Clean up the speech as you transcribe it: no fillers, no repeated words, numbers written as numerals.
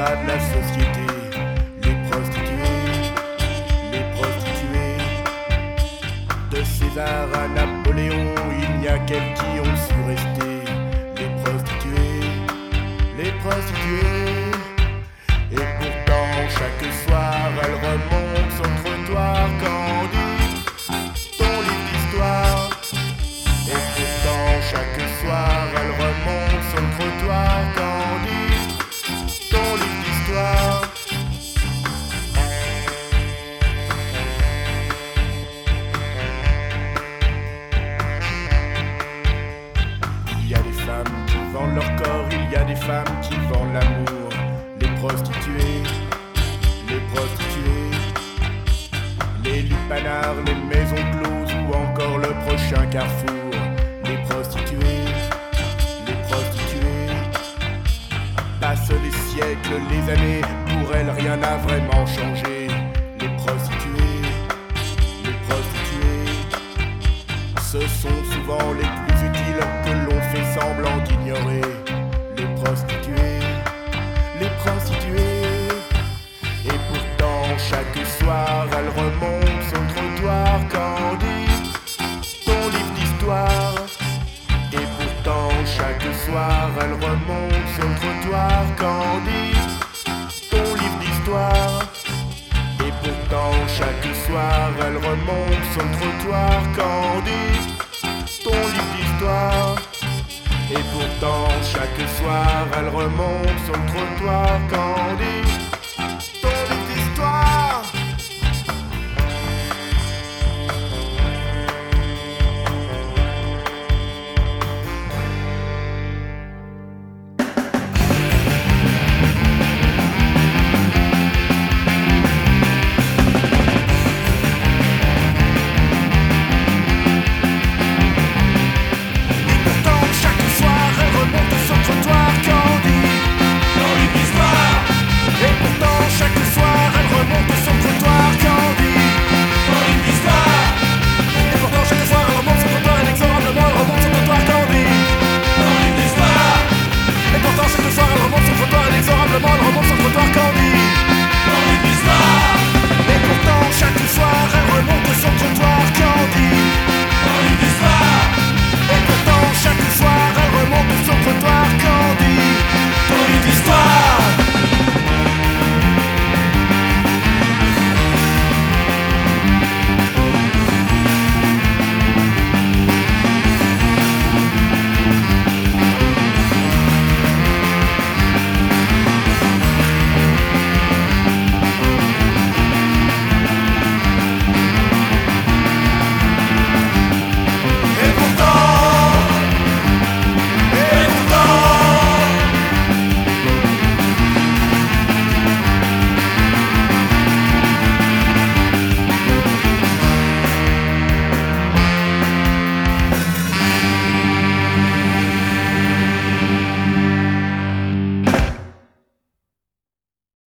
bas de la société. Les prostituées, de César à Napoléon, il n'y a qu'elles qui ont su rester. Les prostituées, et pourtant chaque soir elles remontent son trottoir candide, ton livre d'histoire. Et pourtant chaque soir elle remonte son trottoir candide, ton livre d'histoire. Il y a des femmes qui vendent leur corps, il y a des femmes qui vendent l'amour. Les prostituées, les lupanards, les maisons closes ou encore le prochain carrefour. Les prostituées, passent les siècles, les années, pour elles rien n'a vraiment changé. Les prostituées, ce sont souvent les plus utiles que l'on fait semblant d'ignorer. Les prostituées, et pourtant chaque soir elle remonte son trottoir candide, ton livre d'histoire. Et pourtant chaque soir elle remonte son trottoir candide, ton livre d'histoire. Et pourtant chaque soir elle remonte son trottoir candide, ton livre d'histoire. Et pourtant chaque soir elle remonte son trottoir candide,